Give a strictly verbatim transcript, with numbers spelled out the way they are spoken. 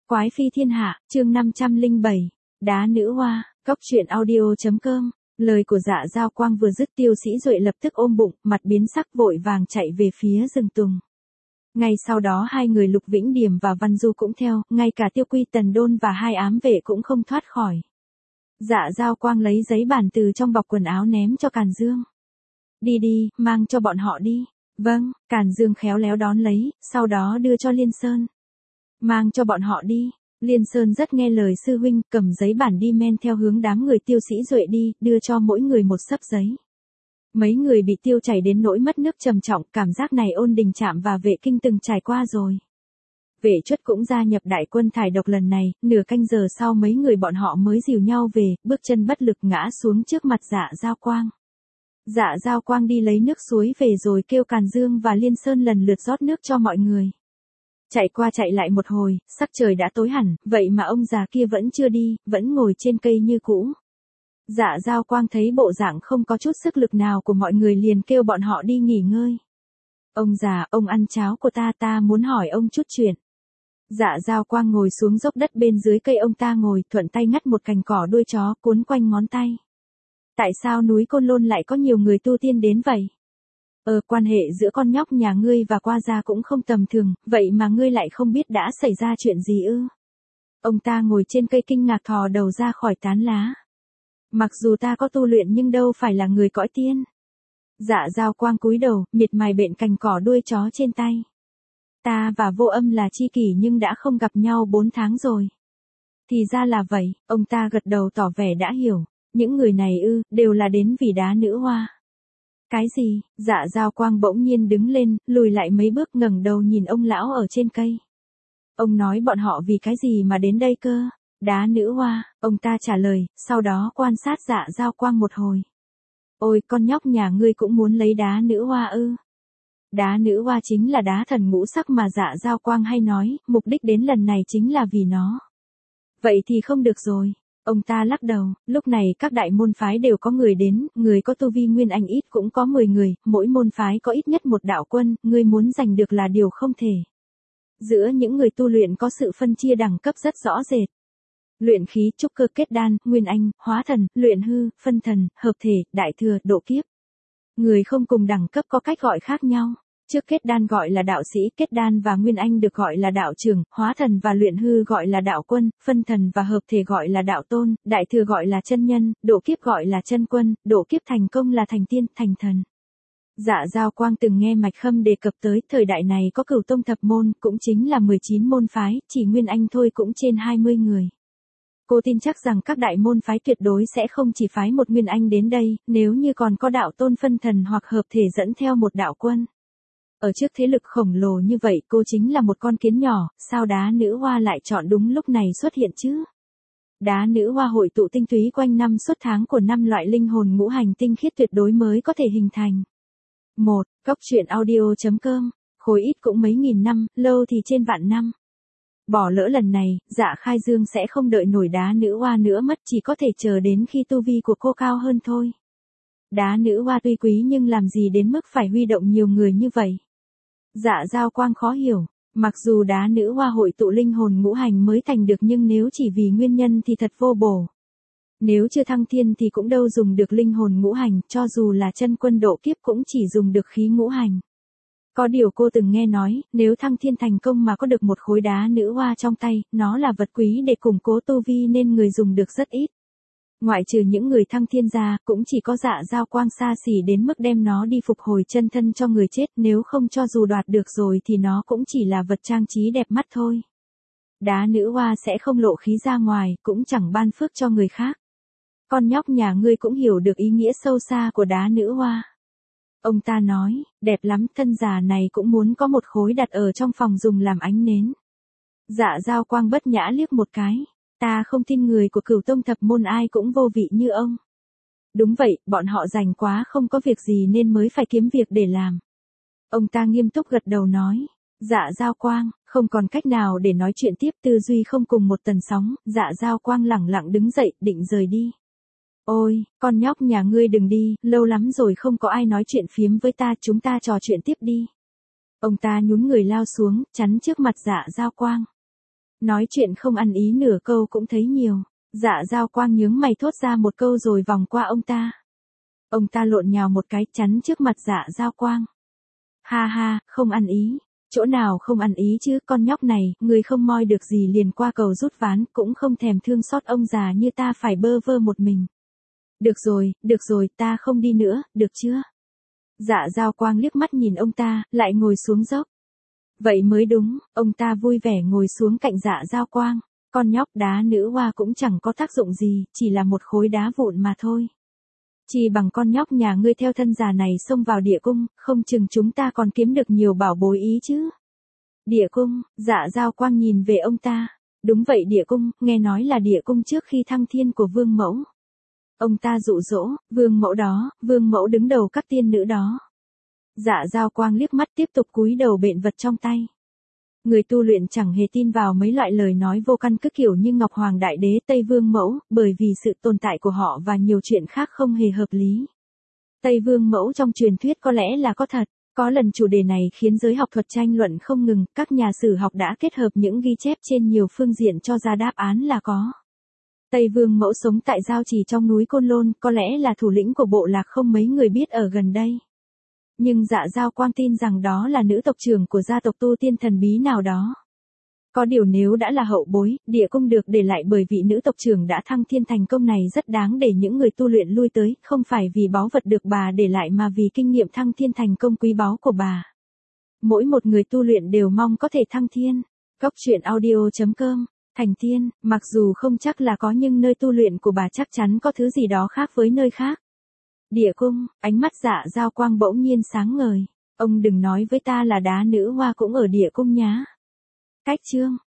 Quái phi thiên hạ, chương năm trăm lẻ bảy, đá nữ hoa, cóc truyện audio chấm com. Lời của Dạ Giao Quang vừa dứt, Tiêu Sĩ Duệ lập tức ôm bụng, mặt biến sắc vội vàng chạy về phía rừng tùng. Ngay sau đó hai người Lục Vĩnh Điểm và Văn Du cũng theo, ngay cả Tiêu Quy Tần Đôn và hai ám vệ cũng không thoát khỏi. Dạ Giao Quang lấy giấy bản từ trong bọc quần áo ném cho Càn Dương. Đi đi, mang cho bọn họ đi. Vâng, Càn Dương khéo léo đón lấy, sau đó đưa cho Liên Sơn. Mang cho bọn họ đi. Liên Sơn rất nghe lời sư huynh, cầm giấy bản đi men theo hướng đám người Tiêu Sĩ Duệ đi, đưa cho mỗi người một xấp giấy. Mấy người bị tiêu chảy đến nỗi mất nước trầm trọng, cảm giác này Ôn Đình Trạm và Vệ Kinh từng trải qua rồi. Vệ Chuất cũng gia nhập đại quân thải độc lần này, nửa canh giờ sau mấy người bọn họ mới dìu nhau về, bước chân bất lực ngã xuống trước mặt Dạ Giao Quang. Dạ Giao Quang đi lấy nước suối về rồi kêu Càn Dương và Liên Sơn lần lượt rót nước cho mọi người. Chạy qua chạy lại một hồi, sắc trời đã tối hẳn, vậy mà ông già kia vẫn chưa đi, vẫn ngồi trên cây như cũ. Dạ Giao Quang thấy bộ dạng không có chút sức lực nào của mọi người liền kêu bọn họ đi nghỉ ngơi. Ông già, ông ăn cháo của ta, ta muốn hỏi ông chút chuyện. Dạ Giao Quang ngồi xuống dốc đất bên dưới cây ông ta ngồi, thuận tay ngắt một cành cỏ đuôi chó cuốn quanh ngón tay. Tại sao núi Côn Lôn lại có nhiều người tu tiên đến vậy? Ờ, quan hệ giữa con nhóc nhà ngươi và Qua Gia cũng không tầm thường, vậy mà ngươi lại không biết đã xảy ra chuyện gì ư? Ông ta ngồi trên cây kinh ngạc thò đầu ra khỏi tán lá. Mặc dù ta có tu luyện nhưng đâu phải là người cõi tiên. Dạ Giao Quang cúi đầu, miệt mài bện cành cỏ đuôi chó trên tay. Ta và Vô Âm là tri kỷ nhưng đã không gặp nhau bốn tháng rồi. Thì ra là vậy, ông ta gật đầu tỏ vẻ đã hiểu. Những người này ư, đều là đến vì đá nữ hoa. Cái gì? Dạ Giao Quang bỗng nhiên đứng lên, lùi lại mấy bước ngẩng đầu nhìn ông lão ở trên cây. Ông nói bọn họ vì cái gì mà đến đây cơ? Đá nữ hoa, ông ta trả lời, sau đó quan sát Dạ Giao Quang một hồi. Ôi, con nhóc nhà ngươi cũng muốn lấy đá nữ hoa ư? Đá nữ hoa chính là đá thần ngũ sắc mà Dạ Giao Quang hay nói, mục đích đến lần này chính là vì nó. Vậy thì không được rồi. Ông ta lắc đầu, lúc này các đại môn phái đều có người đến, người có tu vi Nguyên Anh ít cũng có mười người, mỗi môn phái có ít nhất một đạo quân, ngươi muốn giành được là điều không thể. Giữa những người tu luyện có sự phân chia đẳng cấp rất rõ rệt. Luyện khí, trúc cơ, kết đan, Nguyên Anh, hóa thần, luyện hư, phân thần, hợp thể, đại thừa, độ kiếp. Người không cùng đẳng cấp có cách gọi khác nhau. Trước kết đan gọi là đạo sĩ, kết đan và Nguyên Anh được gọi là đạo trưởng, hóa thần và luyện hư gọi là đạo quân, phân thần và hợp thể gọi là đạo tôn, đại thừa gọi là chân nhân, độ kiếp gọi là chân quân, độ kiếp thành công là thành tiên, thành thần. Dạ Giao Quang từng nghe Mạch Khâm đề cập tới, thời đại này có Cửu Tông thập môn, cũng chính là mười chín môn phái, chỉ Nguyên Anh thôi cũng trên hai mươi người. Cô tin chắc rằng các đại môn phái tuyệt đối sẽ không chỉ phái một Nguyên Anh đến đây, nếu như còn có đạo tôn phân thần hoặc hợp thể dẫn theo một đạo quân. Ở trước thế lực khổng lồ như vậy cô chính là một con kiến nhỏ, sao đá nữ hoa lại chọn đúng lúc này xuất hiện chứ? Đá nữ hoa hội tụ tinh túy quanh năm suốt tháng của năm loại linh hồn ngũ hành tinh khiết tuyệt đối mới có thể hình thành. một. Cóc truyện audio chấm com, khối ít cũng mấy nghìn năm, lâu thì trên vạn năm. Bỏ lỡ lần này, Dạ Khai Dương sẽ không đợi nổi đá nữ hoa nữa mất, chỉ có thể chờ đến khi tu vi của cô cao hơn thôi. Đá nữ hoa tuy quý nhưng làm gì đến mức phải huy động nhiều người như vậy? Dạ Giao Quang khó hiểu, mặc dù đá nữ hoa hội tụ linh hồn ngũ hành mới thành được nhưng nếu chỉ vì nguyên nhân thì thật vô bổ. Nếu chưa thăng thiên thì cũng đâu dùng được linh hồn ngũ hành, cho dù là chân quân độ kiếp cũng chỉ dùng được khí ngũ hành. Có điều cô từng nghe nói, nếu thăng thiên thành công mà có được một khối đá nữ hoa trong tay, nó là vật quý để củng cố tu vi nên người dùng được rất ít. Ngoại trừ những người thăng thiên ra, cũng chỉ có Dạ Giao Quang xa xỉ đến mức đem nó đi phục hồi chân thân cho người chết, nếu không cho dù đoạt được rồi thì nó cũng chỉ là vật trang trí đẹp mắt thôi. Đá nữ hoa sẽ không lộ khí ra ngoài, cũng chẳng ban phước cho người khác. Con nhóc nhà ngươi cũng hiểu được ý nghĩa sâu xa của đá nữ hoa. Ông ta nói, đẹp lắm, thân già này cũng muốn có một khối đặt ở trong phòng dùng làm ánh nến. Dạ Giao Quang bất nhã liếc một cái. Ta không tin người của Cửu Tông thập môn ai cũng vô vị như ông. Đúng vậy, bọn họ rảnh quá không có việc gì nên mới phải kiếm việc để làm. Ông ta nghiêm túc gật đầu nói. Dạ Giao Quang, không còn cách nào để nói chuyện tiếp, tư duy không cùng một tần sóng, Dạ Giao Quang lẳng lặng đứng dậy, định rời đi. Ôi, con nhóc nhà ngươi đừng đi, lâu lắm rồi không có ai nói chuyện phiếm với ta, chúng ta trò chuyện tiếp đi. Ông ta nhún người lao xuống, chắn trước mặt Dạ Giao Quang. Nói chuyện không ăn ý nửa câu cũng thấy nhiều. Dạ Dao Quang nhướng mày thốt ra một câu rồi vòng qua ông ta. Ông ta lộn nhào một cái chắn trước mặt Dạ Dao Quang. Ha ha, không ăn ý. Chỗ nào không ăn ý chứ, con nhóc này, người không moi được gì liền qua cầu rút ván, cũng không thèm thương xót ông già như ta phải bơ vơ một mình. Được rồi, được rồi, ta không đi nữa, được chưa? Dạ Dao Quang liếc mắt nhìn ông ta, lại ngồi xuống dốc. Vậy mới đúng, ông ta vui vẻ ngồi xuống cạnh Dạ Dao Quang. Con nhóc đá nữ hoa cũng chẳng có tác dụng gì, chỉ là một khối đá vụn mà thôi. Chỉ bằng con nhóc nhà ngươi theo thân già này xông vào địa cung, không chừng chúng ta còn kiếm được nhiều bảo bối ý chứ. Địa cung, Dạ Dao Quang nhìn về ông ta. Đúng vậy, địa cung, nghe nói là địa cung trước khi thăng thiên của vương mẫu. Ông ta dụ dỗ, vương mẫu đó, vương mẫu đứng đầu các tiên nữ đó. Dạ Dao Quang liếc mắt tiếp tục cúi đầu bện vật trong tay. Người tu luyện chẳng hề tin vào mấy loại lời nói vô căn cứ kiểu như Ngọc Hoàng Đại Đế, Tây Vương Mẫu, bởi vì sự tồn tại của họ và nhiều chuyện khác không hề hợp lý. Tây Vương Mẫu trong truyền thuyết có lẽ là có thật. Có lần chủ đề này khiến giới học thuật tranh luận không ngừng, các nhà sử học đã kết hợp những ghi chép trên nhiều phương diện cho ra đáp án là có. Tây Vương Mẫu sống tại Giao Trì trong núi Côn Lôn, có lẽ là thủ lĩnh của bộ lạc không mấy người biết ở gần đây. Nhưng Dạ Dao Quang tin rằng đó là nữ tộc trưởng của gia tộc tu tiên thần bí nào đó. Có điều nếu đã là hậu bối, địa cung được để lại bởi vị nữ tộc trưởng đã thăng thiên thành công này rất đáng để những người tu luyện lui tới, không phải vì báu vật được bà để lại mà vì kinh nghiệm thăng thiên thành công quý báu của bà. Mỗi một người tu luyện đều mong có thể thăng thiên. Cốc truyện audio chấm com, thành tiên, mặc dù không chắc là có nhưng nơi tu luyện của bà chắc chắn có thứ gì đó khác với nơi khác. Địa cung, ánh mắt Dạ Dao Quang bỗng nhiên sáng ngời. Ông đừng nói với ta là đá nữ hoa cũng ở địa cung nhá. Cách chương